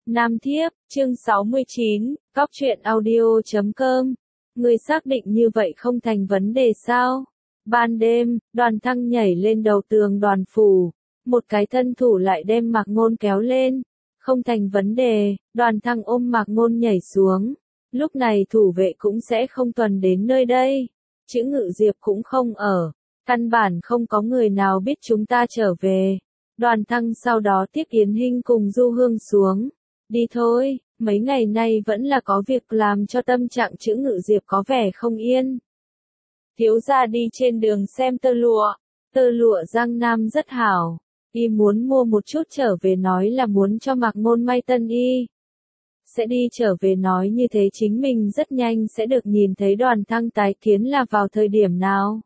Nam Thiếp, chương 69, Cóc truyện audio.com. Người xác định như vậy không thành vấn đề sao? Ban đêm, Đoàn Thăng nhảy lên đầu tường Đoàn phủ, một cái thân thủ lại đem Mạc Ngôn kéo lên. Không thành vấn đề, Đoàn Thăng ôm Mạc Ngôn nhảy xuống. Lúc này thủ vệ cũng sẽ không tuần đến nơi đây. Chữ Ngự Diệp cũng không ở. Căn bản không có người nào biết chúng ta trở về. Đoàn Thăng sau đó tiếp Yến Hinh cùng Du Hương xuống. Đi thôi, mấy ngày nay vẫn là có việc làm cho tâm trạng Chữ Ngự Diệp có vẻ không yên. Thiếu gia đi trên đường xem tơ lụa Giang Nam rất hảo. Y muốn mua một chút trở về nói là muốn cho Mạc Ngôn may tân y. Sẽ đi trở về nói như thế chính mình rất nhanh sẽ được nhìn thấy Đoàn Thăng tái kiến là vào thời điểm nào?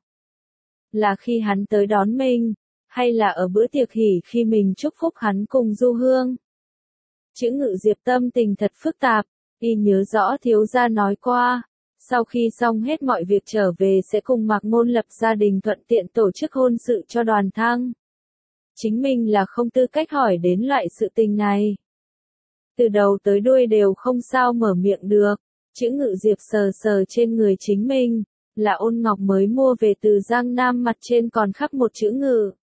Là khi hắn tới đón mình, hay là ở bữa tiệc hỷ khi mình chúc phúc hắn cùng Du Hương? Chữ Ngự Diệp tâm tình thật phức tạp, y nhớ rõ thiếu gia nói qua, sau khi xong hết mọi việc trở về sẽ cùng Mạc Ngôn lập gia đình thuận tiện tổ chức hôn sự cho Đoàn Thăng. Chính mình là không tư cách hỏi đến loại sự tình này. Từ đầu tới đuôi đều không sao mở miệng được. Chữ Ngự Diệp sờ sờ trên người chính mình, là Ôn Ngọc mới mua về từ Giang Nam, mặt trên còn khắc một chữ Ngự.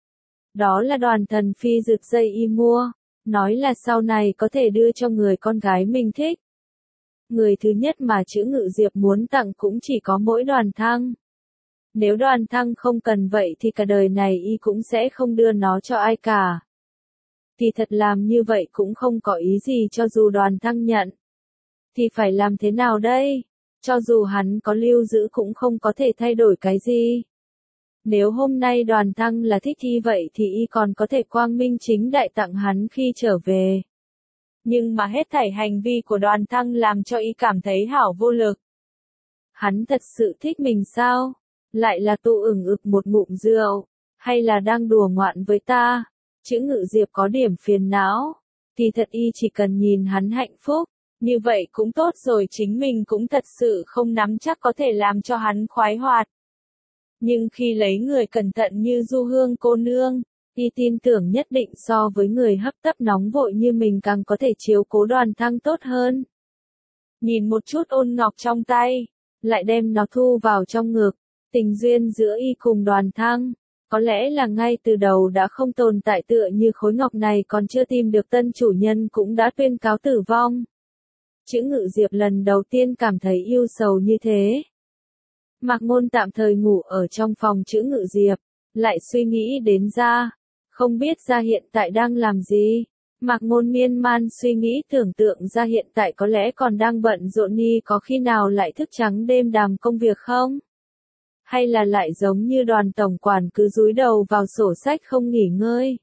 Đó là Đoàn Thần Phi rực dây y mua, nói là sau này có thể đưa cho người con gái mình thích. Người thứ nhất mà Chữ Ngự Diệp muốn tặng cũng chỉ có mỗi Đoàn Thăng. Nếu Đoàn Thăng không cần vậy thì cả đời này y cũng sẽ không đưa nó cho ai cả. Thì thật làm như vậy cũng không có ý gì, cho dù Đoàn Thăng nhận. Thì phải làm thế nào đây? Cho dù hắn có lưu giữ cũng không có thể thay đổi cái gì. Nếu hôm nay Đoàn Thăng là thích y vậy thì y còn có thể quang minh chính đại tặng hắn khi trở về. Nhưng mà hết thảy hành vi của Đoàn Thăng làm cho y cảm thấy hảo vô lực. Hắn thật sự thích mình sao? Lại là tụ ực một ngụm rượu, hay là đang đùa ngoạn với ta? Chữ Ngự Diệp có điểm phiền não, thì thật y chỉ cần nhìn hắn hạnh phúc, như vậy cũng tốt rồi, chính mình cũng thật sự không nắm chắc có thể làm cho hắn khoái hoạt. Nhưng khi lấy người cẩn thận như Du Hương cô nương, y tin tưởng nhất định so với người hấp tấp nóng vội như mình càng có thể chiếu cố Đoàn Thăng tốt hơn. Nhìn một chút Ôn Ngọc trong tay, lại đem nó thu vào trong ngực, tình duyên giữa y cùng Đoàn Thăng, có lẽ là ngay từ đầu đã không tồn tại, tựa như khối ngọc này còn chưa tìm được tân chủ nhân cũng đã tuyên cáo tử vong. Chữ Ngự Diệp lần đầu tiên cảm thấy yêu sầu như thế. Mạc Ngôn tạm thời ngủ ở trong phòng Chữ Ngự Diệp, lại suy nghĩ đến Gia, không biết Gia hiện tại đang làm gì. Mạc Ngôn miên man suy nghĩ tưởng tượng Gia hiện tại có lẽ còn đang bận rộn, đi có khi nào lại thức trắng đêm đàm công việc không? Hay là lại giống như Đoàn tổng quản cứ dúi đầu vào sổ sách không nghỉ ngơi?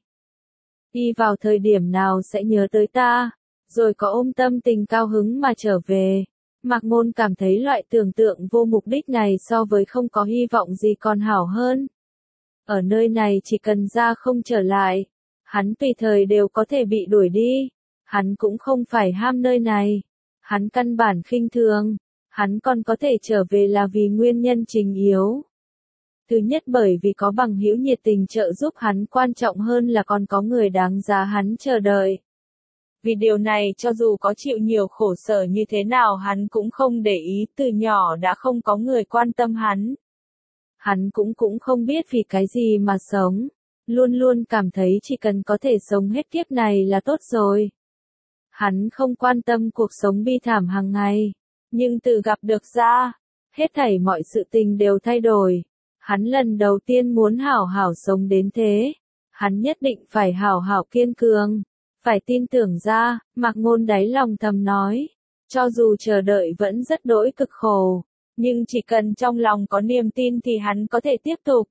Y vào thời điểm nào sẽ nhớ tới ta, rồi có ôm tâm tình cao hứng mà trở về. Mạc Ngôn cảm thấy loại tưởng tượng vô mục đích này so với không có hy vọng gì còn hảo hơn. Ở nơi này chỉ cần Gia không trở lại, hắn tùy thời đều có thể bị đuổi đi. Hắn cũng không phải ham nơi này. Hắn căn bản khinh thường. Hắn còn có thể trở về là vì nguyên nhân chính yếu. Thứ nhất bởi vì có bằng hữu nhiệt tình trợ giúp hắn, quan trọng hơn là còn có người đáng giá hắn chờ đợi. Vì điều này cho dù có chịu nhiều khổ sở như thế nào hắn cũng không để ý, từ nhỏ đã không có người quan tâm hắn. Hắn cũng không biết vì cái gì mà sống, luôn luôn cảm thấy chỉ cần có thể sống hết kiếp này là tốt rồi. Hắn không quan tâm cuộc sống bi thảm hàng ngày, nhưng từ gặp được Gia, hết thảy mọi sự tình đều thay đổi. Hắn lần đầu tiên muốn hảo hảo sống đến thế, hắn nhất định phải hảo hảo kiên cường. Phải tin tưởng Gia, Mạc Ngôn đáy lòng thầm nói. Cho dù chờ đợi vẫn rất đỗi cực khổ, nhưng chỉ cần trong lòng có niềm tin thì hắn có thể tiếp tục.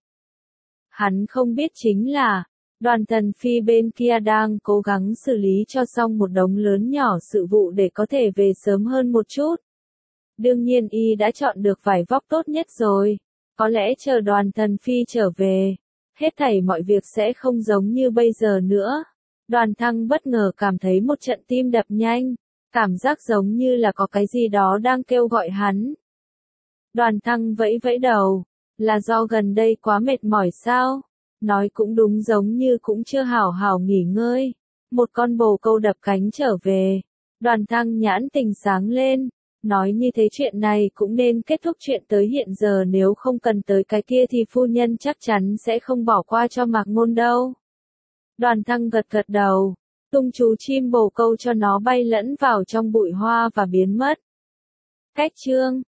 Hắn không biết chính là, Đoàn Thần Phi bên kia đang cố gắng xử lý cho xong một đống lớn nhỏ sự vụ để có thể về sớm hơn một chút. Đương nhiên y đã chọn được vải vóc tốt nhất rồi. Có lẽ chờ Đoàn Thần Phi trở về, hết thảy mọi việc sẽ không giống như bây giờ nữa. Đoàn Thăng bất ngờ cảm thấy một trận tim đập nhanh, cảm giác giống như là có cái gì đó đang kêu gọi hắn. Đoàn Thăng vẫy vẫy đầu, là do gần đây quá mệt mỏi sao? Nói cũng đúng, giống như cũng chưa hảo hảo nghỉ ngơi. Một con bồ câu đập cánh trở về. Đoàn Thăng nhãn tình sáng lên, nói như thế chuyện này cũng nên kết thúc chuyện tới hiện giờ, nếu không cần tới cái kia thì phu nhân chắc chắn sẽ không bỏ qua cho Mạc Ngôn đâu. Đoàn Thăng gật gật đầu, tung chú chim bồ câu cho nó bay lẫn vào trong bụi hoa và biến mất. Cách chương